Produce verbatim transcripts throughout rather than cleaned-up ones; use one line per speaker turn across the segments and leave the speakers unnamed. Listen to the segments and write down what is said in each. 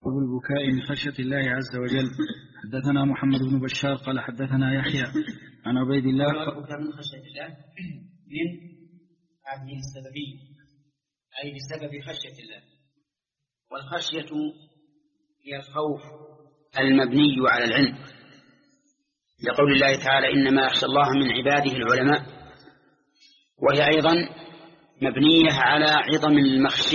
البكاء من خشية الله عز وجل. حدثنا محمد بن بشار قال حدثنا يحيى عن عبيد الله.
البكاء من خشية الله من هذه السببية، أي بسبب خشية الله. والخشية هي الخوف المبني على العلم، لقول الله تعالى إنما يخشى الله من عباده العلماء، وهي أيضا مبنية على عظم المخشي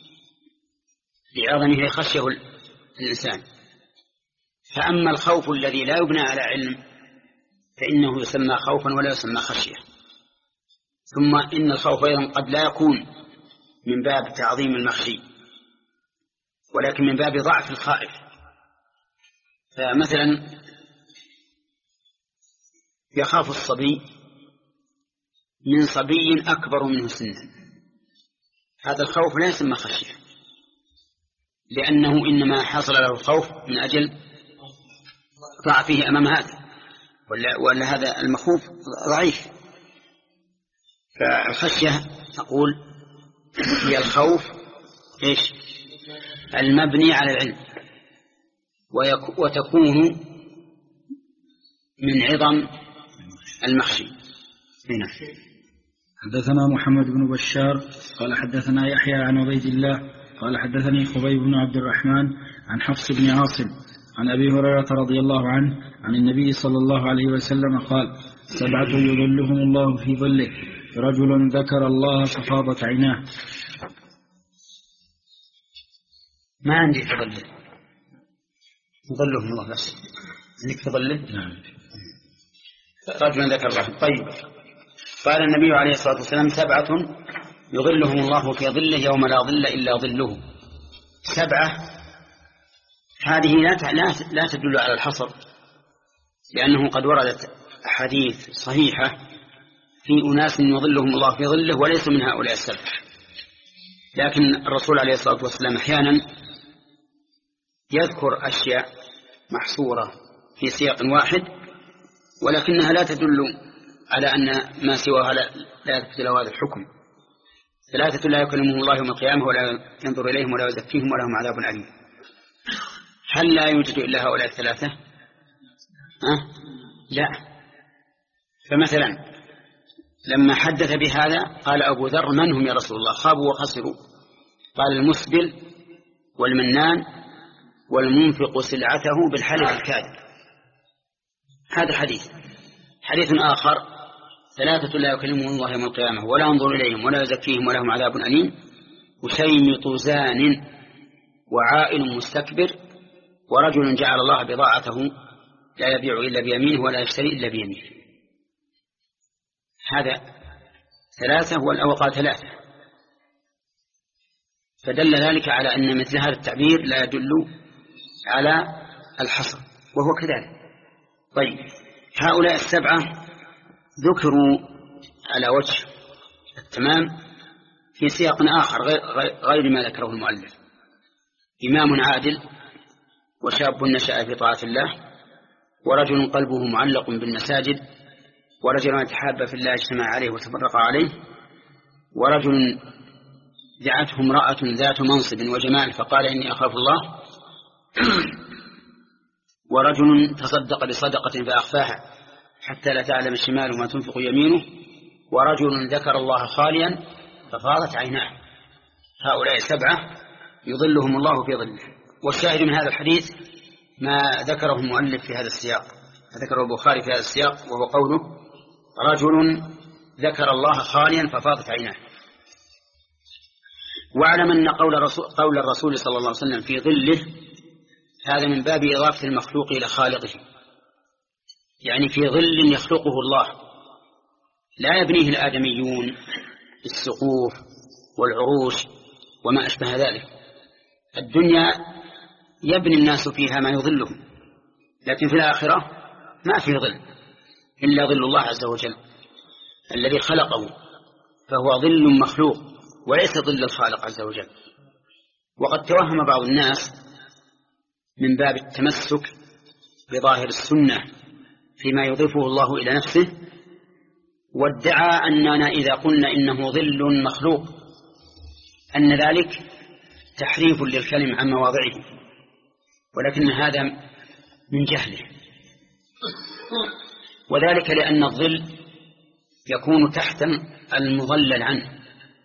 لعظمه خشيه الإنسان. فأما الخوف الذي لا يبنى على علم فإنه يسمى خوفا ولا يسمى خشية. ثم إن الخوف أيضا قد لا يكون من باب تعظيم المخشي، ولكن من باب ضعف الخائف. فمثلا يخاف الصبي من صبي أكبر منه سنا، هذا الخوف لا يسمى خشية، لأنه إنما حصل له الخوف من أجل ضعفه أمام هذا، ولا, ولا هذا المخوف ضعيف. فالخشية أقول هي الخوف إيش المبني على العلم، وتكون من عظم المخشي. هنا
حدثنا محمد بن بشار قال حدثنا يحيى عن عبيد الله قال حدثني خبيب بن عبد الرحمن عن حفص بن عاصم عن أبي هريرة رضي الله عنه عن النبي صلى الله عليه وسلم قال: سبعة يظلهم الله في ظله، رجل ذكر الله ففاضت عيناه.
ما عندي في ظله، يظلهم الله بس عندك في ظله.
نعم.
رجل ذكر الله. طيب، قال النبي عليه الصلاة والسلام: سبعة يظلهم الله في ظله يوم لا ظل إلا ظله. سبعة هذه لا تدل على الحصر، لأنه قد وردت حديث صحيحة في أناس يظلهم الله في ظله وليسوا من هؤلاء السبعة. لكن الرسول عليه الصلاة والسلام أحيانا يذكر أشياء محصورة في سياق واحد، ولكنها لا تدل على أن ما سواها لا يدخل هذا الحكم. ثلاثة لا يكلمهم الله يوم القيامة ولا ينظر إليهم ولا يزكيهم ولهم عذاب أليم. هل لا يوجد إلا هؤلاء الثلاثة؟ أه؟ لا. فمثلا لما حدث بهذا قال أبو ذر: من هم يا رسول الله؟ خابوا وخسروا. قال: المسبل والمنان والمنفق سلعته بالحلف الكاذب. هذا حديث. حديث آخر: ثلاثة لا يكلمهم الله يوم القيامة ولا ينظر إليهم ولا يزكيهم ولهم عذاب أليم: وشيمط زان وعائل مستكبر ورجل جعل الله بضاعته لا يبيع إلا بيمينه ولا يشتري إلا بيمينه. هذا ثلاثة والأوقات ثلاثة. فدل ذلك على أن مثل هذا التعبير لا يدل على الحصر، وهو كذلك. طيب، هؤلاء السبعة ذكروا على وجه التمام في سياق آخر غير ما ذكره المؤلف: إمام عادل، وشاب نشأ في طاعة الله، ورجل قلبه معلق بالمساجد، ورجل يتحاب في الله اجتمع عليه وتفرق عليه، ورجل دعته امرأة ذات منصب وجمال فقال: إني أخاف الله، ورجل تصدق بصدقة فأخفاها حتى لا تعلم شماله ما تنفق يمينه، ورجل ذكر الله خاليا ففاضت عيناه. هؤلاء سبعة يظلهم الله في ظله. والشاهد من هذا الحديث ما ذكره المؤلف في هذا السياق، ذكره البخاري في هذا السياق، وهو قوله: رجل ذكر الله خاليا ففاضت عيناه. واعلم أن قول الرسول, قول الرسول صلى الله عليه وسلم في ظله هذا من باب إضافة المخلوق إلى خالقه، يعني في ظل يخلقه الله لا يبنيه الآدميون السقوف والعروش وما أشبه ذلك. الدنيا يبني الناس فيها ما يظلهم، لكن في الآخرة ما في ظل إلا ظل الله عز وجل الذي خلقه، فهو ظل مخلوق وليس ظل الخالق عز وجل. وقد توهم بعض الناس من باب التمسك بظاهر السنة فيما يضيفه الله إلى نفسه، وادعى أننا إذا قلنا إنه ظل مخلوق أن ذلك تحريف للكلم عن مواضعه، ولكن هذا من جهله، وذلك لأن الظل يكون تحت المظلل عنه.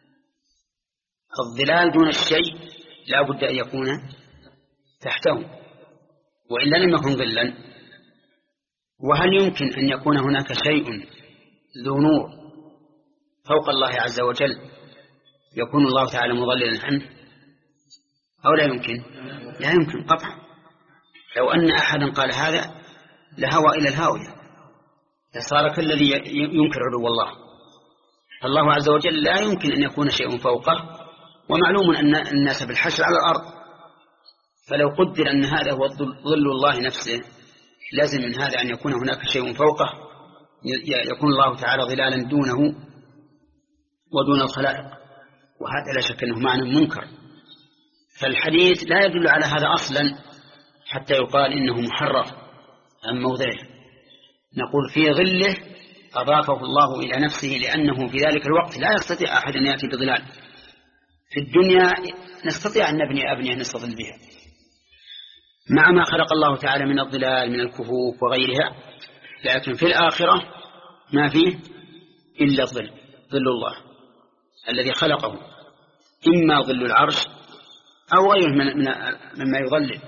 الظلال دون الشيء لا بد أن يكون تحته، وإلا لم يكن ظلا. وهل يمكن أن يكون هناك شيء ذو نور فوق الله عز وجل يكون الله تعالى مظللا عنه أو لا يمكن؟ لا يمكن قطعا. لو أن أحدا قال هذا لهوى إلى الهاوية، لصار كالذي ينكر علو الله. فالله عز وجل لا يمكن أن يكون شيء فوقه، ومعلوم أن الناس بالحشر على الأرض، فلو قدر أن هذا هو ظل الله نفسه لازم من هذا أن يكون هناك شيء فوقه يكون الله تعالى ظلالا دونه ودون الخلائق، وهذا لا شك أنه معنى منكر. فالحديث لا يدل على هذا أصلا حتى يقال إنه محرف عن موضعه. نقول في ظله أضافه الله إلى نفسه، لأنه في ذلك الوقت لا يستطيع أحد أن يأتي بظلال. في الدنيا نستطيع أن نبني أبنية نستظل بها مع ما خلق الله تعالى من الظلال من الكهوف وغيرها، لكن في الآخرة ما فيه إلا الظل، ظل الله الذي خلقه، إما ظل العرش أو غيره مما يظلل.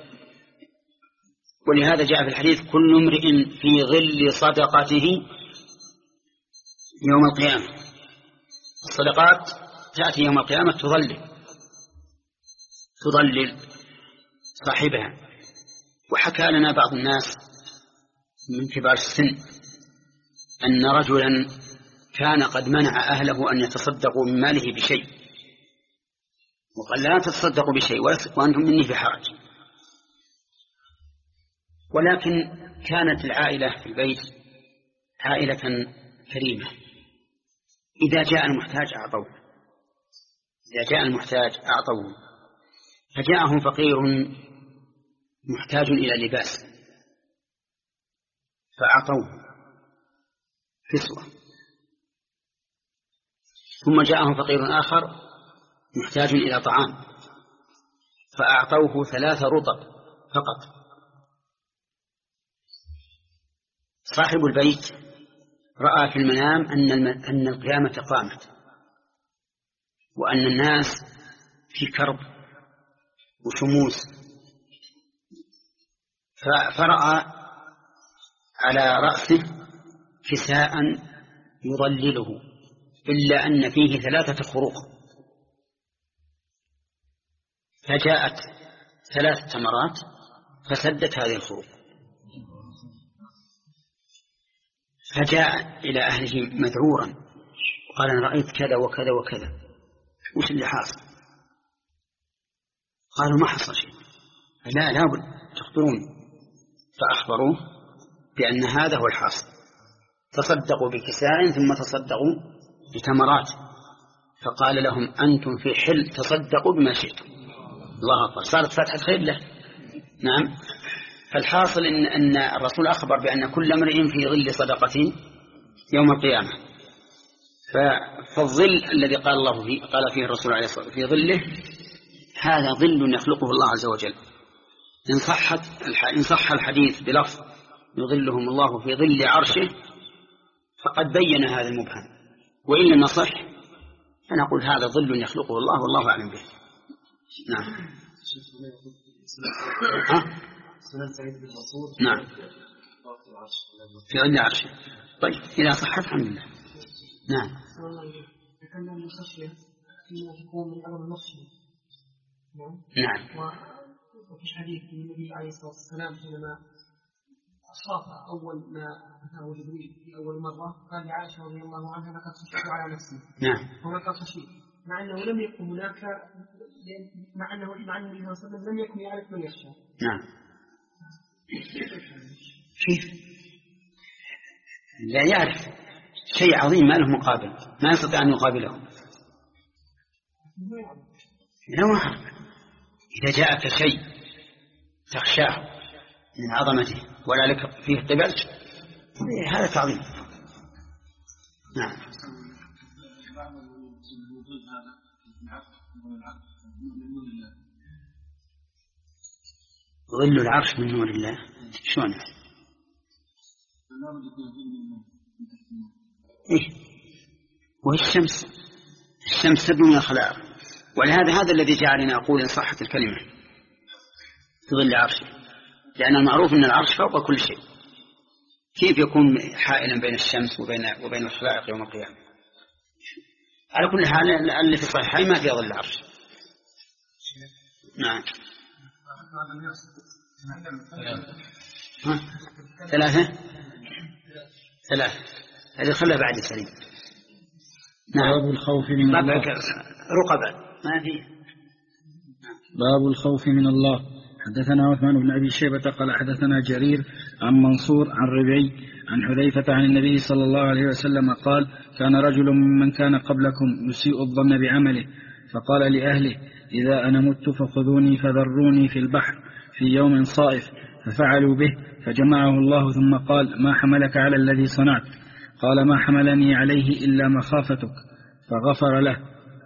ولهذا جاء في الحديث كل امرئ في ظل صدقته يوم القيامة. الصدقات تأتي يوم القيامة تظلل تظلل صاحبها. وحكى لنا بعض الناس من كبار السن أن رجلا كان قد منع أهله أن يتصدقوا من ماله بشيء، وقال لا تتصدقوا بشيء وأنتم مني في حرج. ولكن كانت العائلة في البيت عائلة كريمة، إذا جاء المحتاج أعطوه إذا جاء المحتاج أعطوه فجاءهم فقير محتاج إلى لباس فأعطوه كسوة، ثم جاءهم فقير آخر محتاج إلى طعام فأعطوه ثلاث رطب فقط. صاحب البيت رأى في المنام أن أن القيامة قامت وأن الناس في كرب وشموس، فرأى على رأسه كساء يظلله إلا أن فيه ثلاثة خروق، فجاءت ثلاث تمرات فسدت هذه الخروق. فجاء إلى أهله مذعورا وقال أنا رأيت كذا وكذا وكذا، وش اللي حاصل؟ قالوا ما حصل شيء. لا لا بد تخبرون. فأخبروه بأن هذا هو الحاصل، تصدقوا بكساء ثم تصدقوا بتمرات. فقال لهم أنتم في حل تصدقوا بما شئتم. الله أكبر، صارت فتحة خير له. نعم. فالحاصل إن, أن الرسول أخبر بأن كل امرئ في ظل صدقة يوم القيامة. فالظل الذي قال الله فيه قال فيه الرسول عليه الصلاة والسلام في ظله هذا ظل يخلقه الله عز وجل. إن صحت إن صح الحديث بلفظ يظلهم الله في ظل عرشه فقد بين هذا المبهم، وإن لم يصح فنقول هذا ظل يخلقه الله والله أعلم به. نعم. ها؟ نعم في ظل عرشه. طيب إذا صحت الحمد لله. نعم.
تكلم الخشية أنه تكون من أمر المخشية.
نعم.
وفي حديث النبي عليه الصلاة والسلام حينما أصاب أول ما أتاه جبريل في أول مرة قال لعائشة رضي الله عنها لقد خشيت على نفسي.
نعم.
ولقد خشيت مع أنه لم يكن هناك مع أنه مع أن النبي صلى الله عليه وسلم لم يكن يعرف من يخشى.
نعم. كيف؟ لا يعرف شيء عظيم ما له مقابل، ما يستطيع أن يقابله. لا ما أعرف. إذا جاءك شيء تخشاه من عظمته ولا لك فيه قبلت هذا تعظيم. نعم. ظل العرش من نور الله شلون؟ إيه؟ والشمس الشمس تبدو من الخلائق، ولهذا هذا الذي جعلنا أقول إن صحت الكلمة في ظل عرشه، لأن المعروف أن العرش فوق كل شيء، كيف يكون حائلا بين الشمس وبين وبين الخلائق يوم القيامة؟ على كل حال اللي في الصحيحين ما في ظل العرش. نعم. ثلاثة ثلاثة هذه خلها بعد السليم.
نعم. باب الخوف من الله.
رقبة ما في.
باب الخوف من الله. حدثنا عثمان بن أبي شيبة قال حدثنا جرير عن منصور عن ربيع عن حذيفة عن النبي صلى الله عليه وسلم قال: كان رجل ممن كان قبلكم يسيء الظن بعمله، فقال لأهله: إذا أنا مت فخذوني فذروني في البحر في يوم صائف، ففعلوا به، فجمعه الله ثم قال: ما حملك على الذي صنعت؟ قال: ما حملني عليه إلا مخافتك، فغفر له.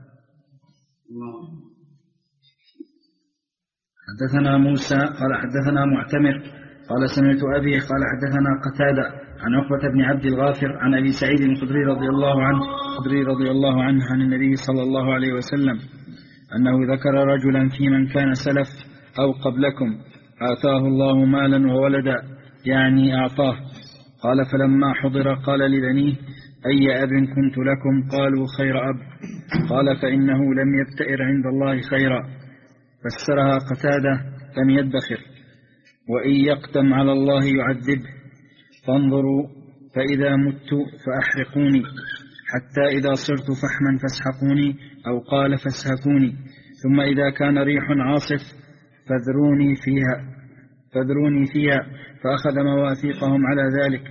حدثنا موسى قال حدثنا معتمر قال سمعت أبي قال حدثنا قتادة عن عقبة بن عبد الغافر عن أبي سعيد الخدري رضي الله عنه الخدري رضي الله عنه عن النبي صلى الله عليه وسلم أنه ذكر رجلا في من كان سلف أو قبلكم آتاه الله مالا وولدا، يعني أعطاه. قال: فلما حضر قال لبنيه: أي أب كنت لكم؟ قالوا: خير أب. قال: فإنه لم يبتئر عند الله خيرا. فسرها قتادة: لم يدخر. وإن يقدم على الله يعذبه. فانظروا فإذا مت فأحرقوني، حتى إذا صرت فحما فاسحقوني، أو قال فاسهكوني، ثم إذا كان ريح عاصف فذروني فيها فذروني فيها فأخذ مواثيقهم على ذلك.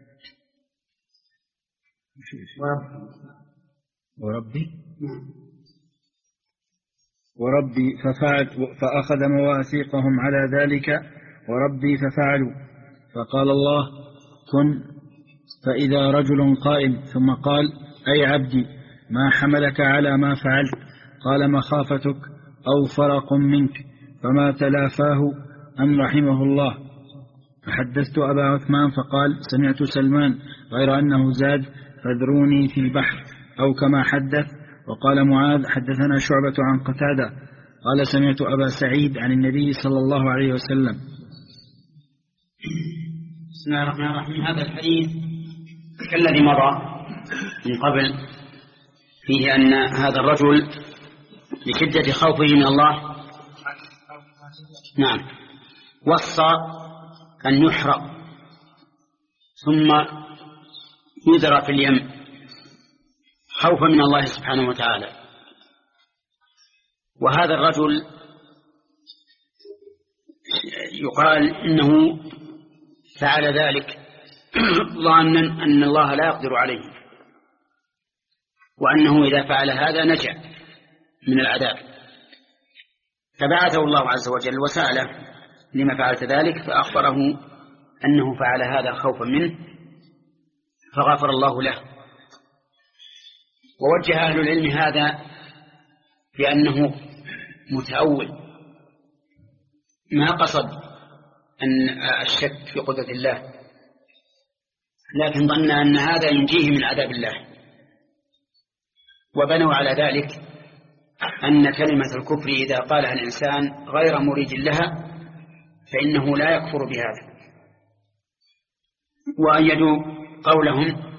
وربي وربي ففعل فأخذ مواثيقهم على ذلك وربي ففعلوا. فقال الله: كن. فإذا رجل قائم، ثم قال: أي عبدي، ما حملك على ما فعلت؟ قال: مخافتك أو فرق منك. فما تلافاه أن رحمه الله. فحدثت أبا عثمان فقال: سمعت سلمان، غير أنه زاد: فذروني في البحر، أو كما حدث. وقال معاذ: حدثنا شعبة عن قتادة قال: سمعت أبا سعيد عن النبي صلى الله عليه وسلم.
بسم الله الرحمن الرحيم. هذا الحديث كالذي مضى من قبل، فيه أن هذا الرجل لشدة خوفه من الله نعم وصى أن يحرق ثم يذرى في اليم خوفا من الله سبحانه وتعالى. وهذا الرجل يقال إنه فعل ذلك ظانا أن الله لا يقدر عليه، وأنه إذا فعل هذا نجا من العذاب، فبعثه الله عز وجل وسأله: لما فعلت ذلك؟ فأخبره أنه فعل هذا خوفا منه، فغفر الله له. ووجه أهل العلم هذا بأنه متأول، ما قصد أن الشك في قدرة الله، لكن ظن أن هذا ينجيه من عذاب الله، وبنوا على ذلك أن كلمة الكفر إذا قالها الإنسان غير مريد لها فإنه لا يكفر بهذا. وأيدوا قولهم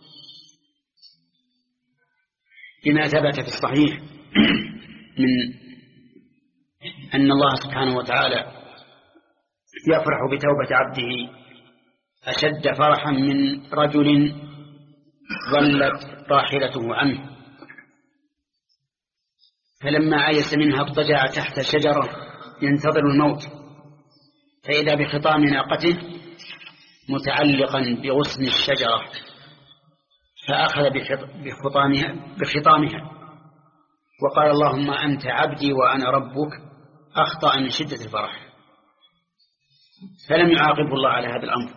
بما ثبت في الصحيح من أن الله سبحانه وتعالى يفرح بتوبة عبده أشد فرحا من رجل ظلت راحلته عنه، فلما آيس منها اضطجع تحت شجرة ينتظر الموت، فإذا بخطام ناقته متعلقا بغصن الشجرة، فأخذ بخطامها, بخطامها وقال: اللهم أنت عبدي وأنا ربك، أخطأ من شدة الفرح، فلم يعاقبه الله على هذا الأمر.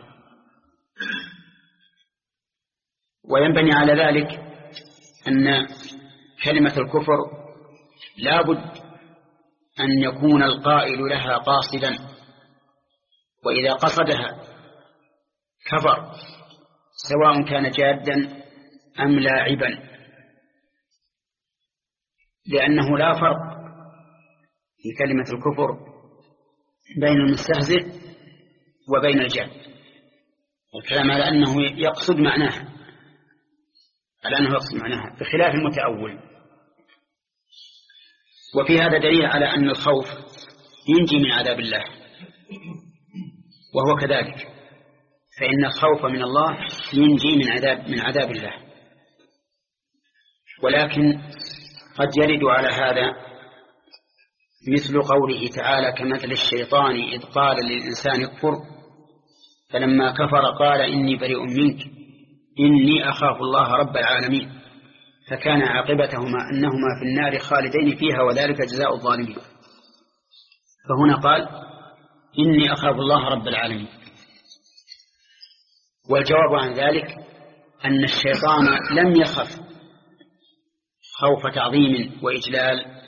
وينبني على ذلك أن كلمة الكفر لا بد أن يكون القائل لها قاصدا وإذا قصدها كفر سواء كان جادا أم لاعبا، لأنه لا فرق في كلمة الكفر بين المستهزئ وبين الجاد. الكلام على أنه يقصد معناها على أنه يقصد معناها بخلاف المتأول. وفي هذا دليل على أن الخوف ينجي من عذاب الله، وهو كذلك، فإن الخوف من الله ينجي من عذاب من عذاب الله. ولكن قد يرد على هذا مثل قوله تعالى: كمثل الشيطان إذ قال للإنسان اكفر فلما كفر قال إني بريء منك إني أخاف الله رب العالمين، فكان عاقبتهما أنهما في النار خالدين فيها وذلك جزاء الظالمين. فهنا قال إني أخاف الله رب العالمين. والجواب عن ذلك أن الشيطان لم يخف خوف تعظيم وإجلال،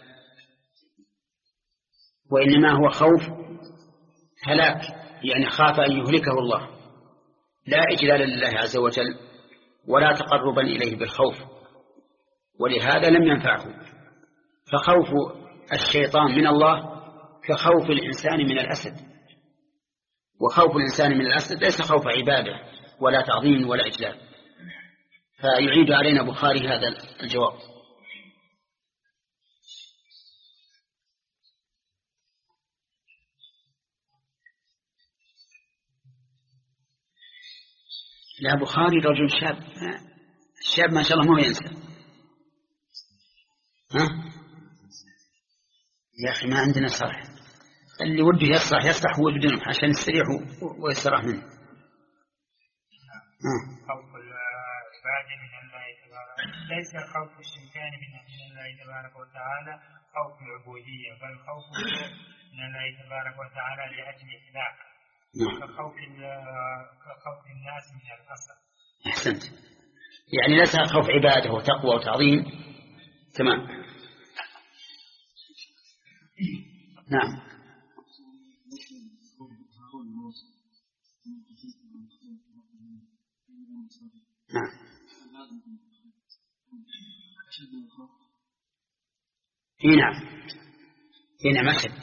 وإنما هو خوف هلاك، يعني خاف أن يهلكه الله، لا إجلال لله عز وجل ولا تقربا إليه بالخوف، ولهذا لم ينفعه. فخوف الشيطان من الله كخوف الإنسان من الأسد، وخوف الإنسان من الأسد ليس خوف عبادة ولا تعظيم ولا إجلال. فيعيد علينا بخاري هذا الجواب. لا، بخاري رجل شاب، الشاب ما شاء الله ما ينسى. ها يا أخي ما عندنا صرح، اللي وده يصرح يصرح هو بدونه عشان يستريح ويستراح منه.
خوف العباد من الله تبارك ليس خوف الشيطان من الله تبارك وتعالى خوف العبودية، بل خوف من الله تبارك وتعالى لأجل إهلاك، كخوف كخوف الناس من الأسد.
أحسنت، يعني ليس خوف عبادة وتقوى وتعظيم. تمام. نعم. نعم. اي نعم، اي نعم أشد.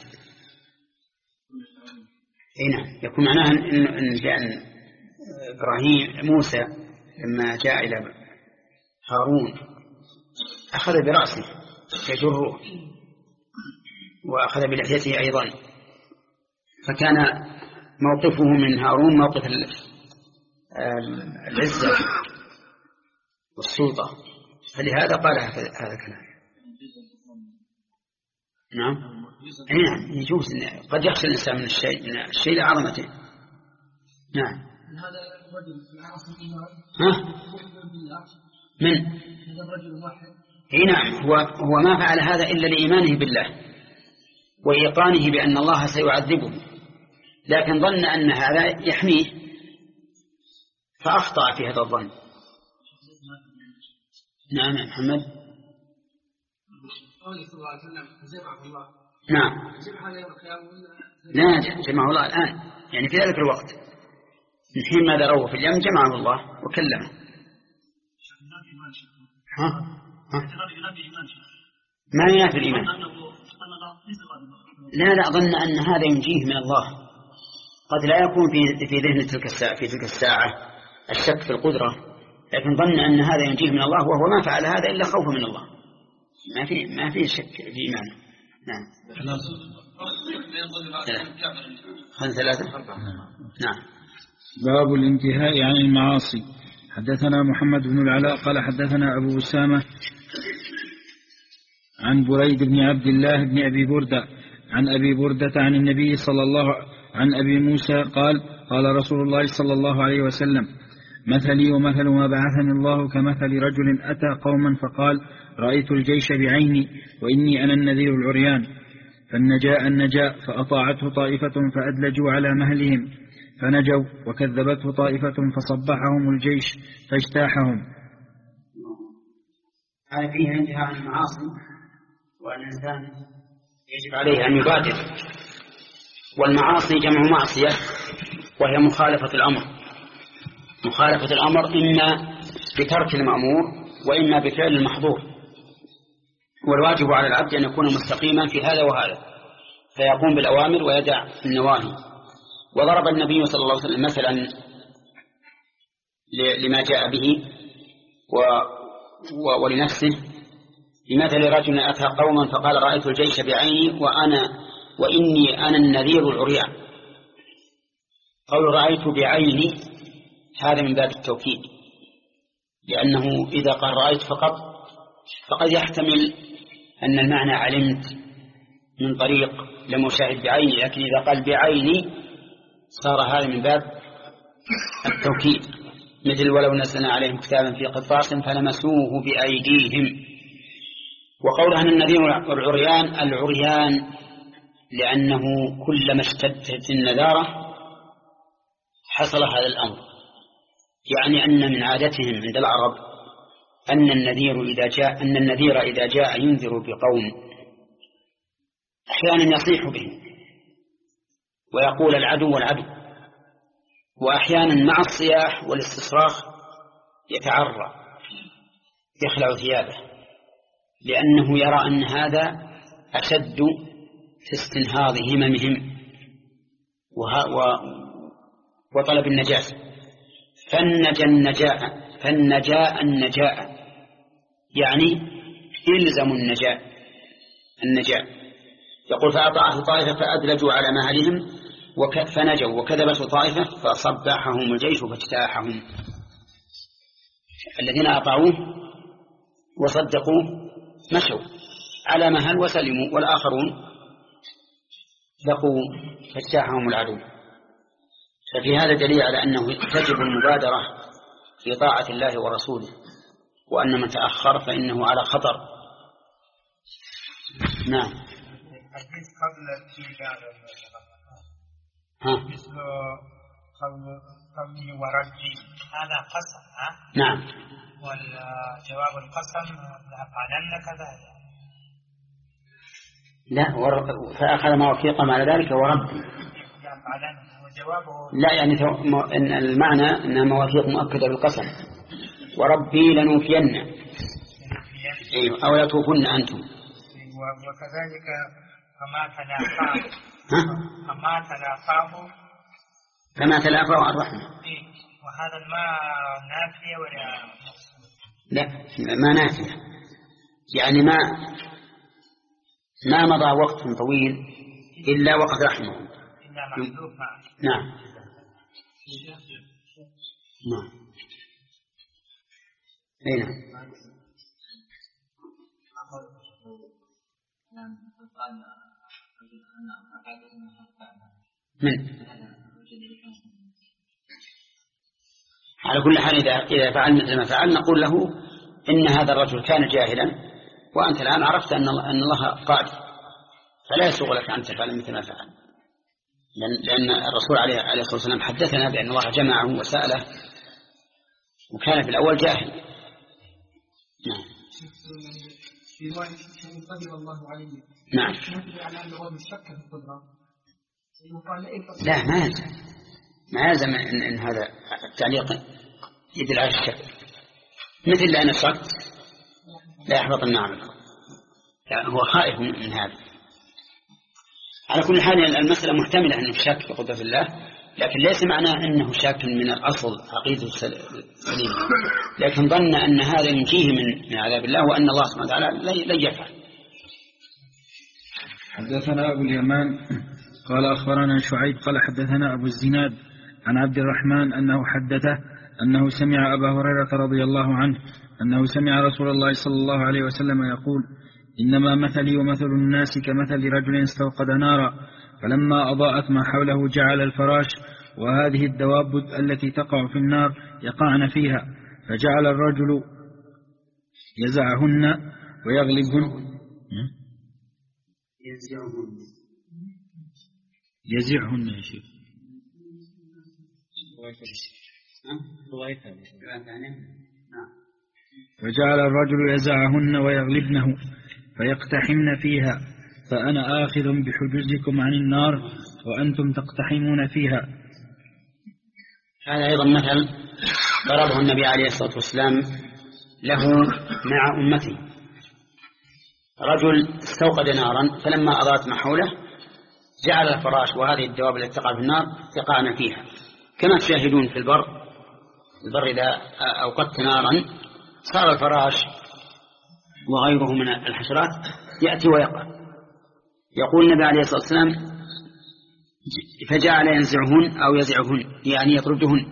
اي نعم، يكون معناها ان ان جاء ابراهيم موسى لما جاء الى هارون اخذ براسه يجره واخذ بلحيته ايضا، فكان موقفه من هارون موقف العزة والسلطة، فلهذا قال هذا الكلام. نعم. أي نعم، يجوز قد يخشى الإنسان من الشيء من الشيء لعظمته. نعم.
هذا الرجل
ها؟ من؟
هذا الرجل الواحد.
أي نعم، هو هو ما فعل هذا إلا لإيمانه بالله وإيقانه بأن الله سيعذبه، لكن ظن أن هذا يحميه فأخطأ في هذا الظن. نعم يا محمد. نعم. لا، جمعه الله الآن، يعني في ذلك الوقت من حين ما ذروه في اليم جمعه الله وكلمه. ها؟ ها؟ ما ينافي الإيمان. لا لا، ظن أن هذا ينجيه من الله. قد لا يكون في في ذهن تلك الساعة في تلك الساعة الشك في القدرة، لكن ظن أن هذا ينجيه من الله، وهو ما فعل هذا إلا خوفا من الله. ما في ما في شك في إيمانه. نعم. خمسة ثلاثة. نعم.
باب الانتهاء عن المعاصي. حدثنا محمد بن العلاء قال حدثنا أبو أسامة عن بريد بن عبد الله بن أبي بردة عن أبي بردة عن النبي صلى الله عن أبي موسى قال قال رسول الله صلى الله عليه وسلم: مثلي ومثل ما بعثني الله كمثل رجل أتى قوما فقال: رأيت الجيش بعيني وإني أنا النذير العريان، فالنجاء النجاء، فأطاعته طائفة فأدلجوا على مهلهم فنجوا، وكذبته طائفة فصبحهم الجيش فاجتاحهم.
هذا فيه انتهاء عن المعاصي، وأن الإنسان يجب عليه أن يبادر. والمعاصي جمع معصية، وهي مخالفة الأمر. مخالفة الأمر إما بترك المأمور وإما بفعل المحظور، والواجب على العبد أن يكون مستقيما في هذا وهذا، فيقوم بالأوامر ويدع النواهي. وضرب النبي صلى الله عليه وسلم مثلا لما جاء به ولنفسه بمثل رجل أتى قوما فقال رأيت الجيش بعيني وأنا وإني أنا النذير العريان. قول رأيت بعيني هذا من باب التوكيد، لأنه إذا قال رأيت فقط فقد يحتمل أن المعنى علمت من طريق لم أشاهد بعيني، لكن إذا قال بعيني صار هذا من باب التوكيد، مثل ولو نزلنا عليهم كتابا في قرطاس فلمسوه بأيديهم. وقولها أن النذير العريان العريان لأنه كلما اشتدت النذارة حصل هذا الأمر، يعني أن من عادتهم عند العرب أن النذير إذا جاء أن النذير إذا جاء ينذر بقوم أحيانا يصيح بهم ويقول العدو والعدو، وأحيانا مع الصياح والاستصراخ يتعرى يخلع ثيابه، لأنه يرى أن هذا أشد في استنهاض هممهم وطلب النجاة. فالنجا النجاء فالنجاء النجاء يعني إلزموا النجاء النجاء. يقول فأطاعه طائفة فأدلجوا على مهلهم فنجوا وكذبته طائفة فصبحهم الجيش فاجتاحهم. الذين أطاعوه وصدقوه مشوا على مهل وسلموا، والآخرون بقوا فاجتاحهم العدو. ففي هذا دليل على أنه تجب المبادرة في طاعة الله ورسوله، وأن من تأخر فإنه على خطر. نعم.
الحديث قبل الإيجاد
ها
مثل قوله ورجي هذا قسم ها؟
نعم.
والجواب القسم لأفعلن كذا
لا ور... فأخذ مواثيقهم على ذلك وربي لا يعني إن المعنى أنها مواثيق مؤكدة بالقسم. وربي لنوفين أيوه أو يتوفن أنتم.
وكذلك فما تلاقاه فما تلاقاه
فما تلاقاه الرحمة.
وهذا الماء نافية ولا
لا ما نافية، يعني ما ما مضى وقت طويل إلا وقد رحمه.
إلا محذوف.
نعم نعم أين من على كل حال إذا إذا فعل مثل ما فعل نقول له إن هذا الرجل كان جاهلا وأنت الآن عرفت أن الله, أن الله قادر، فلا يسوغ لك أن تفعل مثل ما فعل، لأن الرسول عليه عليه الصلاة والسلام حدثنا بأن الله جمعه وسأله وكان في الأول جاهل. نعم.
في رواية من قدر الله عليه.
نعم.
على أن الرجل شك في القدرة.
لا ما يلزم ما يلزم إن, إن هذا التعليق يدل على الشك، مثل لأن شك لا يحبط النعمل، يعني هو خائف من هذا. على كل حال المسألة محتملة أنه شك في قدرة الله، لكن ليس معناه أنه شك من الأصل عقيدة سليمة، لكن ظن أن هذا ينجيه من عذاب الله وأن الله سبحانه وتعالى لن يفعل.
حدثنا أبو اليمان قال أخبرنا شعيب قال حدثنا أبو الزناد عن عبد الرحمن أنه حدثه أنه سمع أبا هريرة رضي الله عنه أنه سمع رسول الله صلى الله عليه وسلم يقول: إنما مثلي ومثل الناس كمثل رجل استوقد نارا فلما أضاءت ما حوله جعل الفراش وهذه الدواب التي تقع في النار يقعن فيها، فجعل الرجل يزعهن ويغلبهن يزعهن يا شيخ وجعل الرجل يزعهن ويغلبنه فيقتحمن فيها، فأنا آخذ بحجزكم عن النار وأنتم تقتحمون فيها.
هذا أيضا مثل ضربه النبي عليه الصلاة والسلام له مع أمته. رجل استوقد نارا فلما أضاءت ما حوله جعل الفراش وهذه الدواب التي تقع في النار يقعن فيها، كما تشاهدون في البر. البر إذا أوقدت نارا صار الفراش وغيره من الحشرات يأتي ويقع. يقول النبي عليه الصلاة والسلام فجعل ينزعهن أو يزعهن يعني يطردهن،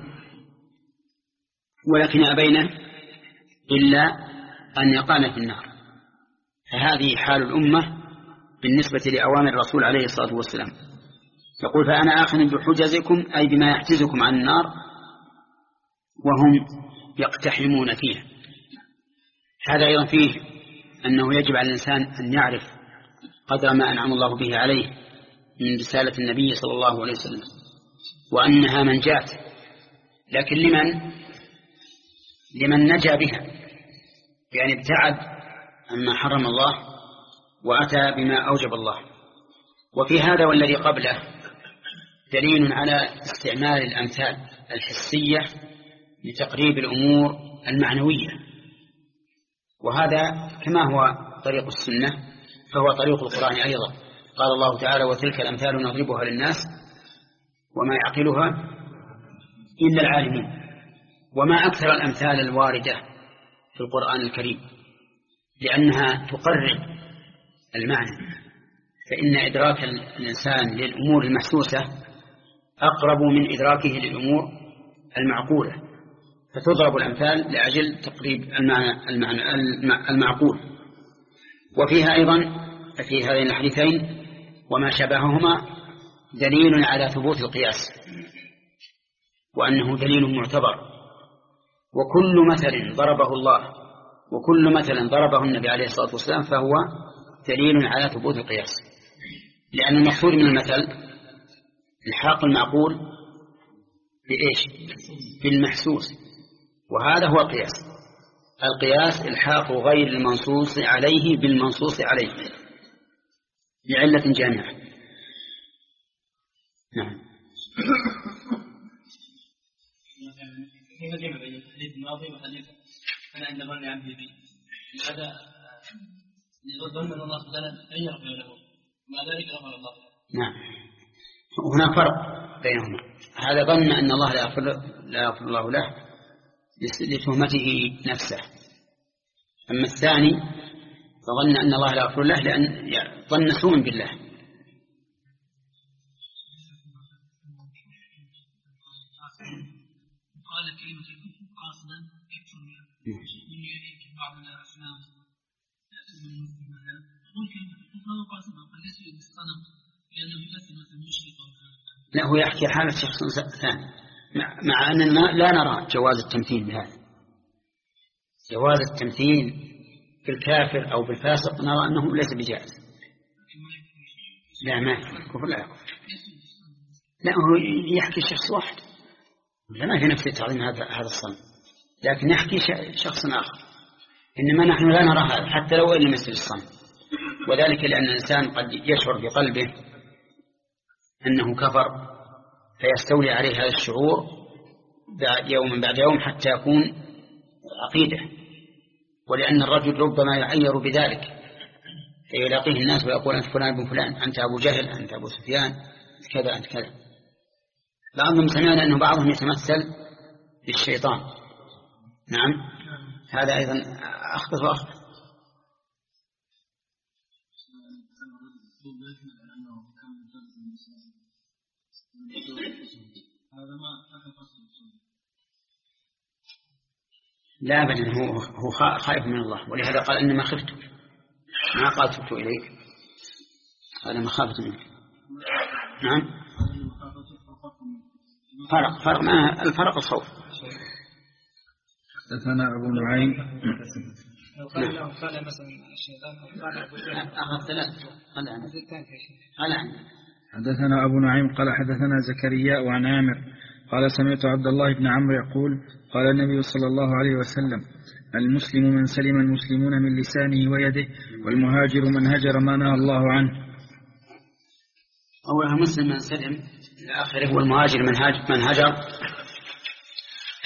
ولكن أبينا إلا أن يقعن في النار. فهذه حال الأمة بالنسبة لأوامر الرسول عليه الصلاة والسلام. يقول فأنا آخذ بحجزكم أي بما يحجزكم عن النار وهم يقتحمون فيها. هذا أيضا فيه أنه يجب على الإنسان أن يعرف قدر ما أنعم الله به عليه من رسالة النبي صلى الله عليه وسلم، وأنها منجاة، لكن لمن لمن نجا بها، يعني ابتعد عما حرم الله وأتى بما أوجب الله. وفي هذا والذي قبله دليل على استعمال الأمثال الحسية لتقريب الأمور المعنوية، وهذا كما هو طريق السنة فهو طريق القرآن أيضا. قال الله تعالى وتلك الأمثال نضربها للناس وما يعقلها إلا العالمين. وما أكثر الأمثال الواردة في القرآن الكريم لأنها تقرب المعنى، فإن إدراك الإنسان للأمور المحسوسة أقرب من إدراكه للأمور المعقولة، فتضرب الأمثال لأجل تقريب المعنى, المعنى المعقول. وفيها أيضا في هذين الحديثين وما شبههما دليل على ثبوت القياس وأنه دليل معتبر. وكل مثل ضربه الله وكل مثل ضربه النبي عليه الصلاة والسلام فهو دليل على ثبوت القياس، لأن المقصود من المثل الحاق المعقول بإيش؟ بالمحسوس، وهذا هو القياس. القياس الحاق غير المنصوص عليه بالمنصوص عليه لعلة جامعة. نعم.
كيف الجمع بين الحديث الماضي والحديث أنا عند ظن عبدي بي؟ هذا ظن أن الله تعالى أن يغفر له وما ذلك غفر الله.
نعم، هناك فرق بينهما. هذا ظن أن الله لا يغفر لا يغفر الله له لتهمته نفسه، أما الثاني فظن أن الله لا يغفر له لأن ظن سوء بالله.
قال كلمة الكفر قاصدا يكفر من يريد بعض الأفلام يقول كلمة الكفر قاصدا قد يسجد الصنم لأنه يمثل مثل مشرك.
لا، هو يحكي حالة شخص ثاني، مع أننا لا نرى جواز التمثيل بهذا. جواز التمثيل بالكافر أو بالفاسق نرى أنه ليس بجائز. لا، ما كفر لا يكفر. لا، هو يحكي شخص واحد، لا في نفس تعظيم هذا هذا الصنم، لكن يحكي شخص آخر. إنما نحن لا نرى هذا حتى لو إن مثل الصنم، وذلك لأن الإنسان قد يشعر في قلبه أنه كفر فيستولي عليه هذا الشعور بعد يوم بعد يوم حتى يكون عقيدة. ولأن الرجل ربما يعير بذلك فيلاقيه الناس ويقول أنت فلان بن فلان، أنت أبو جهل، أنت أبو سفيان، كذا أنت كذا. بعضهم سمعنا أنه بعضهم يتمثل بالشيطان. نعم، هذا أيضا أخبث وأخبث. لا بل هو هو خائف من الله، ولهذا قال إنما خفت، ما قال تبت إليك، هذا مخافة منك. نعم، فرق فرق ما الفرق الخوف.
حدثنا أبو نعيم
لو قال له قال مثلا الشيطان قال أبو جهل
أخذ ثلاث هذا عن
حدثنا أبو نعيم قال حدثنا زكريا وعن عامر قال سمعت عبد الله بن عمرو يقول قال النبي صلى الله عليه وسلم المسلم من سلم المسلمون من لسانه ويده والمهاجر من هجر ما نهى الله عنه.
أولها مسلم من سلم إلى آخره، والمهاجر من هاجر من هجر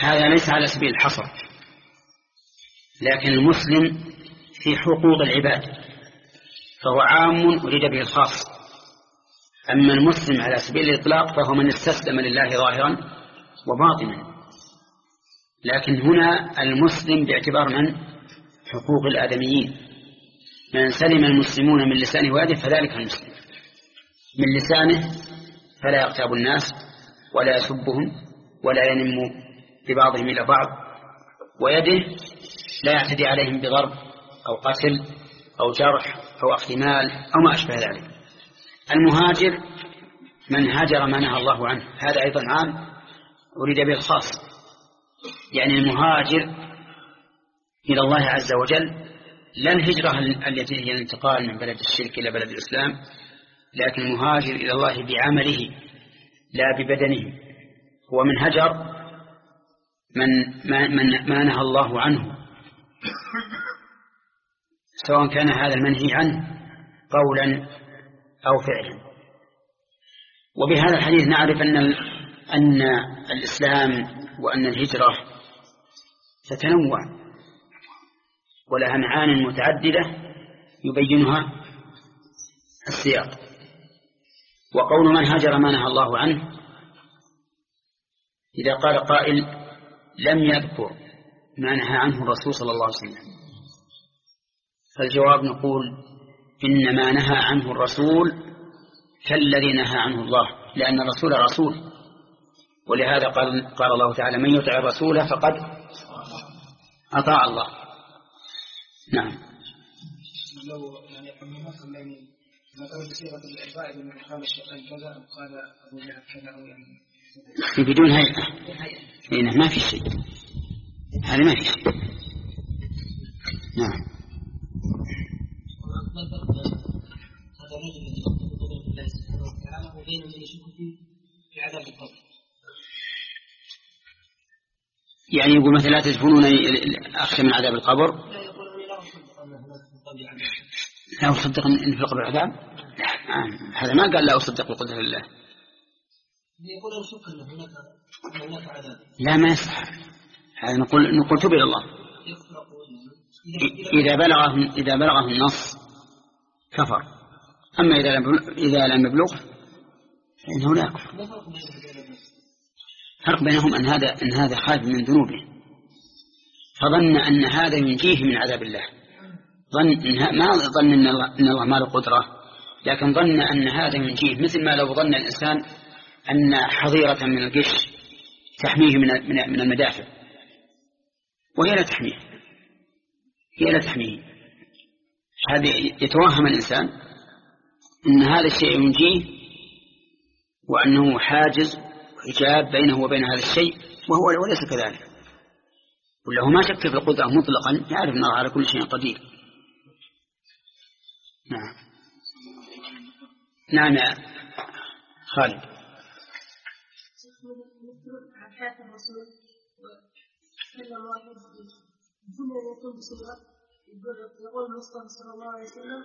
هذا ليس على سبيل الحصر، لكن المسلم في حقوق العباد فهو عام أريد به الخاص. أما المسلم على سبيل الإطلاق فهو من استسلم لله ظاهرا وباطنا. لكن هنا المسلم باعتبار من حقوق الآدميين، من سلم المسلمون من لسانه ويده فذلك المسلم. من لسانه فلا يغتاب الناس ولا يسبهم ولا ينم ببعضهم إلى بعض، ويده لا يعتدي عليهم بضرب أو قتل أو جرح أو اختمال أو ما أشبه ذلك. المهاجر من هاجر ما نهى الله عنه، هذا أيضا عام أريد به الخاص، يعني المهاجر إلى الله عز وجل لا الهجرة التي هي الانتقال من بلد الشرك إلى بلد الإسلام، لكن المهاجر إلى الله بعمله لا ببدنه. هو من هجر من ما, من ما نهى الله عنه، سواء كان هذا المنهي عنه قولا أو فعلا. وبهذا الحديث نعرف أن أن الإسلام وأن الهجرة تتنوع ولها معان متعددة يبينها السياق. وقول من هاجر ما نهى الله عنه، إذا قال قائل لم يذكر ما نهى عنه الرسول صلى الله عليه وسلم، فالجواب نقول إن ما نهى عنه الرسول كالذي نهى عنه الله، لأن الرسول رسول، ولهذا قال, قال الله تعالى من يطع الرسول فقد أطاع الله. نعم.
لو يعني مثلا يعني مثلا بصيغة الإرضاء من قال الشيطان كذا أو قال أبو جهل كذا أو يعني
بدون هيئة هنا ما في شيء، هذا ما في شيء. نعم.
هذا الرجل الذي يخطب بقدرة الله سبحانه وتعالى وبين من يشك في عذاب القبر،
يعني يقول مثلا لا تدفنون أخشى من عذاب القبر،
لا يقول أني لا أصدق أن هناك في القبر عذاب،
لا أصدق أن في القبر عذاب، هذا ما قال لا أصدق بقدرة الله،
يقول أن شك أن هناك أن هناك عذاب،
لا ما يصح هذا. نقول نقول تب إلى الله. إذا بلغه إذا بلغه النص كفر، أما إذا لم إذا لم يبلغ فإنه لا يكفر. فرق بينهم أن هذا أن هذا خالف من ذنوبه، فظن أن هذا ينجيه من عذاب الله، ظن إن ما ظن إن الله إن الله ما له قدرة، لكن ظن أن هذا ينجيه، مثل ما لو ظن الإنسان أن حظيرة من القش تحميه من من المدافع وهي لا تحميه، هي لا تحميه. هذا يتوهم الإنسان أن هذا الشيء ينجيه وأنه حاجز حجاب بينه وبين هذا الشيء، وهو وليس كذلك. وله ما شك في القدرة مطلقا، يعرف أن الله على كل شيء قدير. نعم. نعم يا خالد.
يقول المصطفى صلى الله عليه وسلم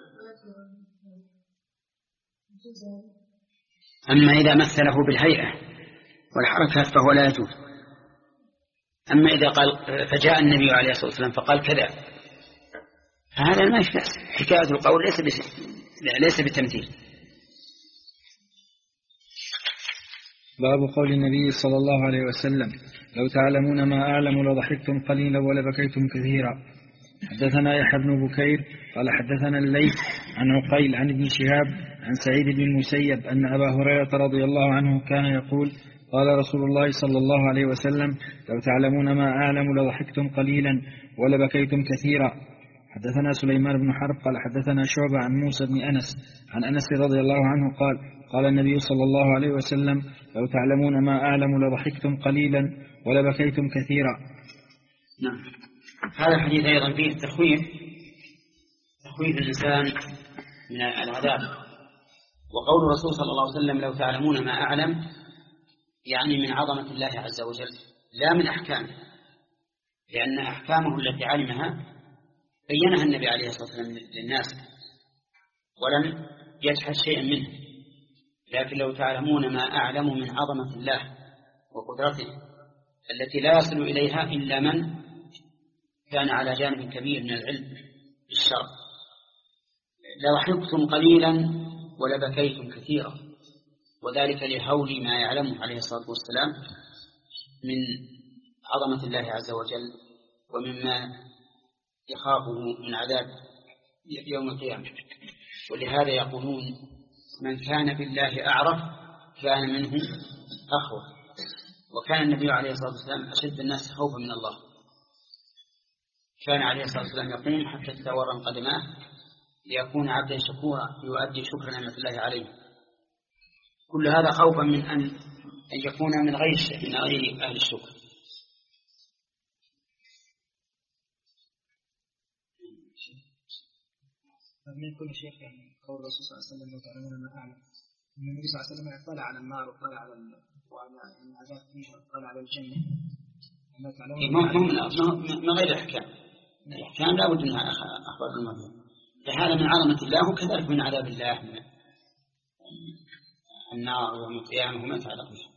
أما إذا مثله بالهيئة والحركات فهو لا يجوز. أما إذا قال فجاء النبي عليه الصلاة والسلام فقال كذا، فهذا ما يشبه حكاية القول، ليس ليس بالتمثيل.
باب قول النبي صلى الله عليه وسلم لو تعلمون ما أعلم لضحكتم قليلا ولبكيتم كثيرا. حدثنا يحيى بن بكير قال حدثنا الليث عن عقيل عن ابن شهاب عن سعيد بن المسيب أن أبا هريرة رضي الله عنه كان يقول قال رسول الله صلى الله عليه وسلم لو تعلمون ما أعلم لضحكتم قليلا ولبكيتم كثيرا. حدثنا سليمان بن حرب قال حدثنا شعبة عن موسى بن أنس عن أنس رضي الله عنه قال قال النبي صلى الله عليه وسلم لو تعلمون ما أعلم لضحكتم قليلا ولبكيتم كثيرا.
نعم. هذا الحديث أيضا فيه تخويف تخويف الإنسان من العذاب. وقول الرسول صلى الله عليه وسلم لو تعلمون ما أعلم يعني من عظمة الله عز وجل لا من أحكامه، لأن أحكامه التي علمها بينها النبي عليه الصلاة والسلام للناس ولم يجحد شيئا منه. لكن لو تعلمون ما أعلم من عظمة الله وقدرته التي لا يصل إليها إلا من كان على جانب كبير من العلم بالشرع. لضحكتم قليلا ولبكيتم كثيرا، وذلك لهول ما يعلمه عليه الصلاة والسلام من عظمة الله عز وجل ومما يخافه من عذاب يوم القيامة. ولهذا يقولون من كان بالله أعرف كان منه أخوف. وكان النبي عليه الصلاة والسلام أشد الناس خوفا من الله، كان عليه الصلاة والسلام يقوم حتى تتورم قدماه ليكون عبدا شكورا يؤدي شكر نعمة الله عليه. كل هذا خوفا من أن أن يكون من غير من غير أهل الشكر.
من كل شيء يعني قول الرسول صلى الله عليه وسلم وتعلمون ما تعلم، النبي صلى الله عليه وسلم اطلع على النار واطلع على وعلى العذاب فيها واطلع على الجنة.
ما غير الأحكام، الأحكام لا بد منها أخبار المرضى، فهذا من عظمة الله وكذلك من عذاب الله من النار ومن القيامة وما يتعلق بها.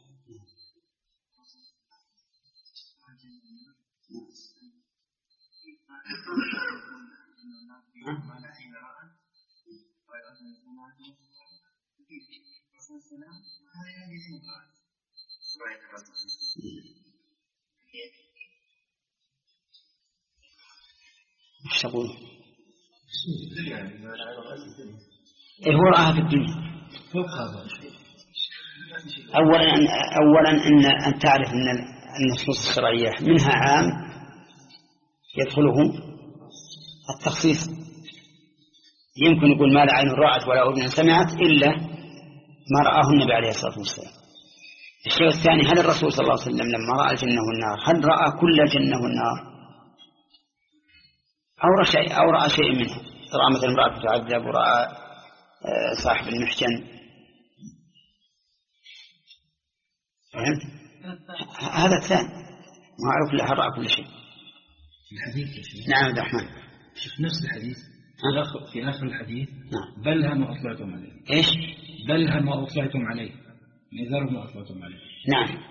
ايش تقول؟ هو رآها في الدنيا. أولا أولا أن أن تعرف أن النصوص الشرعية منها عام يدخله التخصيص. يمكن يقول ما لا عين رأت ولا أذن سمعت إلا ما رآه النبي عليه الصلاة والسلام. الشيء الثاني، هل الرسول صلى الله عليه وسلم لما رأى الجنة والنار هل رأى كل الجنة والنار أو رأى شيء أو رأى شيء منها؟ رأى مثل امرأة تعذب ورأى صاحب المحجن، فهمت؟ هذا الثاني ما أعرف له رأى كل شيء.
الحديث
نعم عبد الرحمن
شوف نفس الحديث في آخر الحديث
نعم.
بلها ما أطلعتم عليه.
إيش؟
بلها ما أطلعتم عليه، نذر ما أطلعتم عليه.
نعم.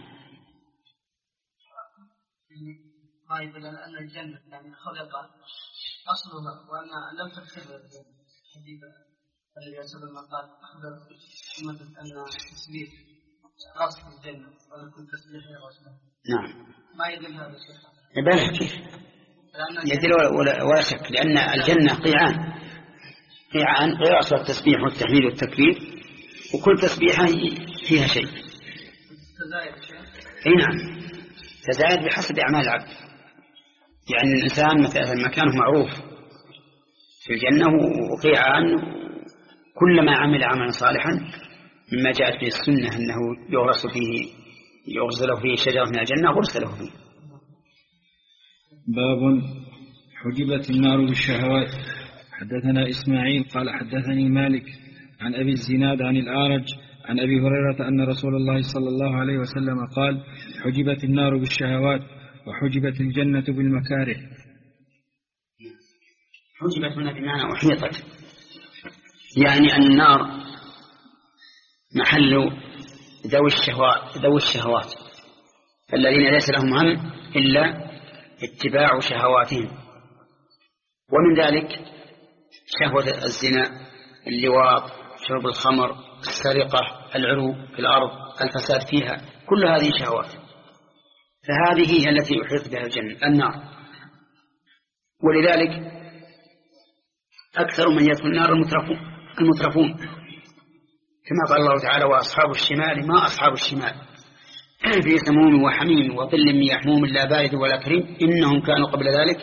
قائد أن الجنة يعني خلقت أصلها وأن لم تكتمل حديث النبي صلى الله عليه وسلم قال أخبر أمة أن التسبيح أصل الجنة ولكن تسبيح يا رسول.
نعم.
ما يدل هذا الشيء؟
يبالغ كيف؟ يدل ولا, ولا شك، لأن الجنة قيعان قيعان قياس التسبيح والتحميد والتكبير، وكل تسبيحة فيها شيء.
تزايد شيء؟
أي نعم، تزايد بحسب أعمال العبد. يعني الإنسان مثلا مكانه معروف في الجنة وقيعان، كلما عمل عملا صالحا مما جاءت به السنة أنه يغرس فيه يغرس له فيه شجرة من الجنة غرس له فيه.
باب حجبت النار بالشهوات. حدثنا إسماعيل قال حدثني مالك عن أبي الزناد عن الأعرج عن أبي هريرة أن رسول الله صلى الله عليه وسلم قال حجبت النار بالشهوات وحجبت الجنة بالمكاره.
حجبت هنا بمعنى أحيطت، يعني النار محل ذوي الشهوات ذوي الشهوات الذين ليس لهم هم إلا اتباع شهواتهم، ومن ذلك شهوة الزنا، اللواط، شرب الخمر، السرقة، العلو في الأرض، الفساد فيها، كل هذه شهوات، فهذه هي التي يحيط بها الجنة النار. ولذلك أكثر من يدخل النار المترفون المترفون كما قال الله تعالى وأصحاب الشمال ما أصحاب الشمال في سموم وحميم وظل من يحموم لا بارد ولا كريم إنهم كانوا قبل ذلك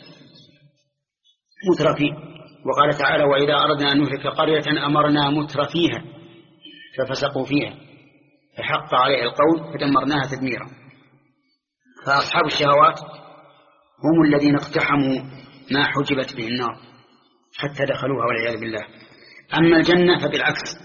مترفين. وقال تعالى وإذا أردنا أن نهلك قرية أمرنا مترفيها ففسقوا فيها فحق عليه القول فدمرناها تدميرا. فأصحاب الشهوات هم الذين اقتحموا ما حجبت به النار حتى دخلوها والعياذ بالله. أما الجنة فبالعكس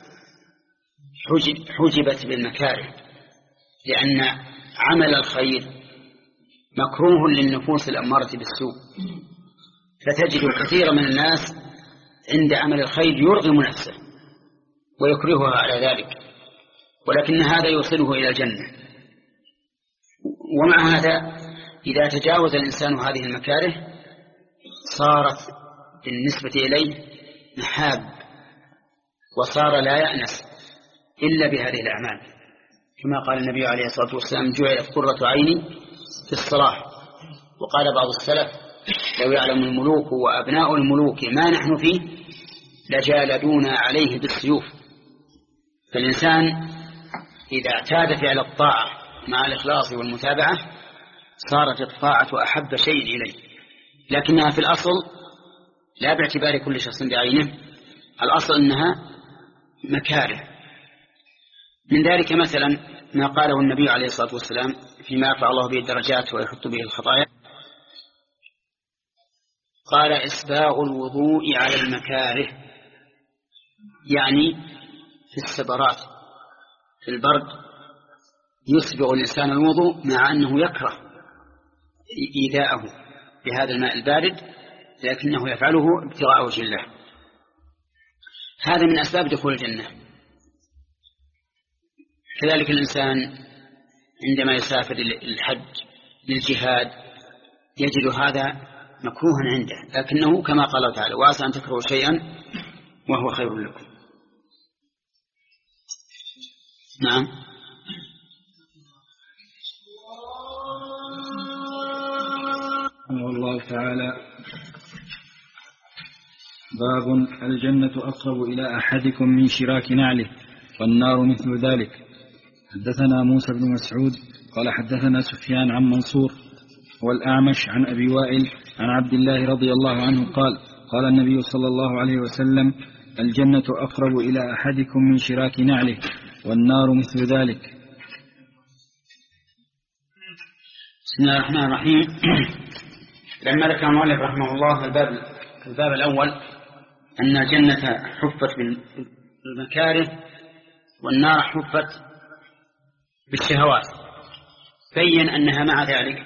حجبت بالمكاره، لأن عمل الخير مكروه للنفوس الأمارة بالسوء، فتجد كثير من الناس عند عمل الخير يرغم نفسه ويكرهها على ذلك، ولكن هذا يوصله إلى الجنة. ومع هذا إذا تجاوز الإنسان هذه المكاره صارت بالنسبة إليه محاب، وصار لا يأنس إلا بهذه الأعمال، كما قال النبي عليه الصلاة والسلام: جعلت قرة عيني في الصلاة. وقال بعض السلف: لو يعلم الملوك وأبناء الملوك ما نحن فيه لجالدونا عليه بالسيوف. فالإنسان إذا اعتاد فعل الطاعة مع الإخلاص والمتابعة صارت الطاعة أحب شيء إليه، لكنها في الأصل لا باعتبار كل شخص بعينه، الأصل أنها مكاره. من ذلك مثلا ما قاله النبي عليه الصلاة والسلام فيما يرفع الله به الدرجات ويحط به الخطايا، قال: إسباغ الوضوء على المكاره، يعني في السبرات في البرد يسبغ الإنسان الوضوء مع أنه يكره إيذاءه بهذا الماء البارد، لكنه يفعله ابتغاء وجه الله. هذا من أسباب دخول الجنة. كذلك الإنسان عندما يسافر للحج للجهاد يجد هذا مكروها عنده، لكنه كما قال تعالى: وعسى أن تكرهوا شيئا وهو خير لكم. نعم.
والله تعالى: باب الجنة أقرب إلى أحدكم من شراك نعله والنار مثل ذلك. حدثنا موسى بن مسعود قال حدثنا سفيان عن منصور والأعمش عن أبي وائل عن عبد الله رضي الله عنه قال: قال النبي صلى الله عليه وسلم: الجنة أقرب إلى أحدكم من شراك نعله والنار مثل ذلك.
بسم الله الرحمن الرحيم. لما ذكر المؤلف رحمه الله الباب الباب الأول أن الجنة حفت بالمكاره والنار حفت بالشهوات، بين أنها مع ذلك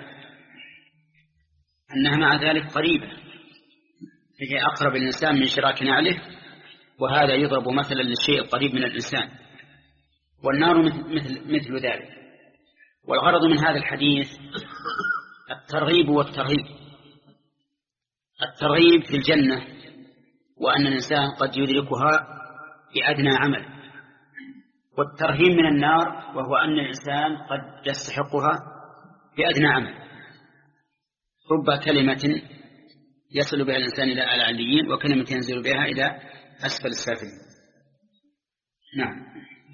أنها مع ذلك قريبة، هي أقرب الإنسان من شراك نعله، وهذا يضرب مثلا للشيء القريب من الإنسان، والنار مثل, مثل ذلك. والغرض من هذا الحديث الترغيب والترهيب. الترغيب في الجنة وأن الإنسان قد يدركها بأدنى عمل، والترهيب من النار وهو أن الإنسان قد يستحقها بأدنى عمل. رب كلمة يصل بها الإنسان إلى أعلى العليين وكلمة ينزل بها إلى أسفل السافلين. نعم.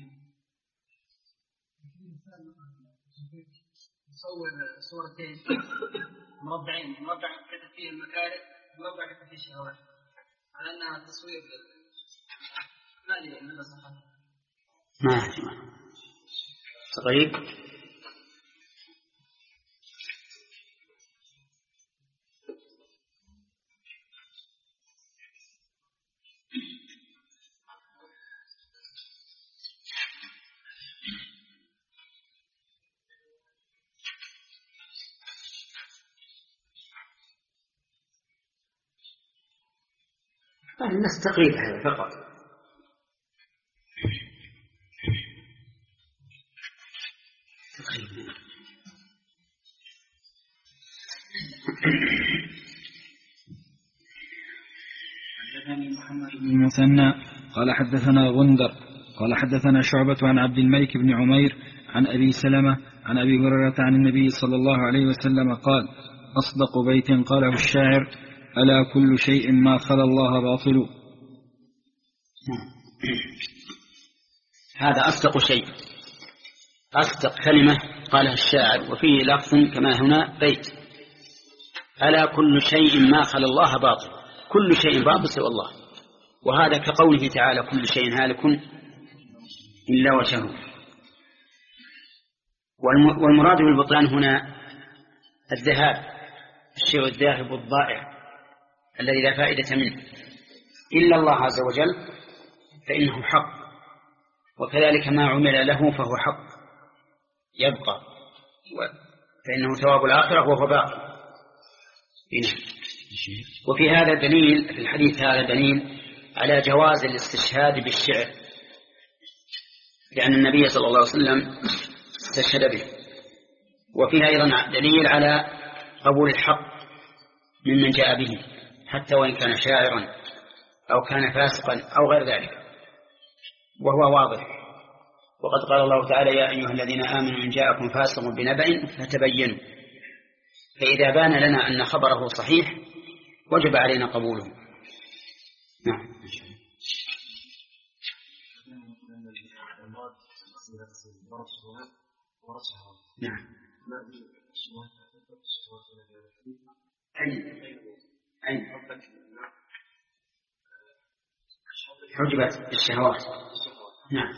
نصور صورتين مربعين، مربع كتب فيه المكاره ومربع كتب فيه الشهوات، على أنها تصوير ما أدري ماذا صح.
ما أدري. طيب. نستقيل هذا فقط.
حدثني محمد بن المثنى قال حدثنا غندر قال حدثنا شعبة عن عبد الملك بن عمير عن أبي سلمة عن أبي هريرة عن النبي صلى الله عليه وسلم قال: أصدق بيت قاله الشاعر: ألا كل شيء ما خلا الله باطل.
هذا أصدق شيء، أصدق كلمة قالها الشاعر، وفيه لفظ كما هنا بيت: ألا كل شيء ما خلا الله باطل. كل شيء باطل سوى الله، وهذا كقوله تعالى: كل شيء هالك إلا وجهه. والمراد بالبطلان هنا الذهاب، الشيء الذاهب الضائع الذي لا فائدة منه، إلا الله عز وجل فإنه حق، وكذلك ما عمل له فهو حق يبقى، فإنه ثواب الآخرة وهو باقي. وفي هذا دليل، في الحديث هذا دليل على جواز الاستشهاد بالشعر، لأن النبي صلى الله عليه وسلم استشهد به. وفيها أيضا دليل على قبول الحق ممن جاء به حتى وإن كان شاعرا أو كان فاسقا أو غير ذلك، وهو واضح. وقد قال الله تعالى: يا أيها الذين آمنوا إن جاءكم فاسق بنبأ فتبينوا. فإذا بان لنا أن خبره صحيح وجب علينا قبوله. نعم. نعم. أين أين حجبت الشهوات. نعم.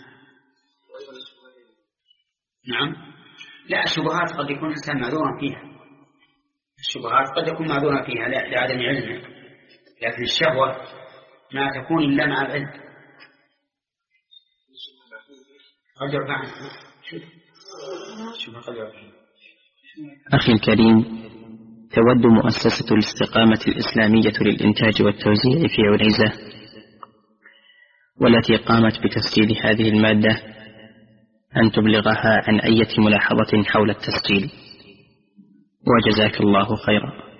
نعم. لا، الشبهات قد يكون الإنسان معذورا فيها، الشبهات قد يكون معذورا فيها لعدم علمه، لكن الشهوة ما تكون إلا مع العلم. قد يرفع
أخي الكريم، تود مؤسسة الاستقامة الإسلامية للإنتاج والتوزيع في عنيزة، والتي قامت بتسجيل هذه المادة، أن تبلغها عن أي ملاحظة حول التسجيل، وجزاك الله خيرا.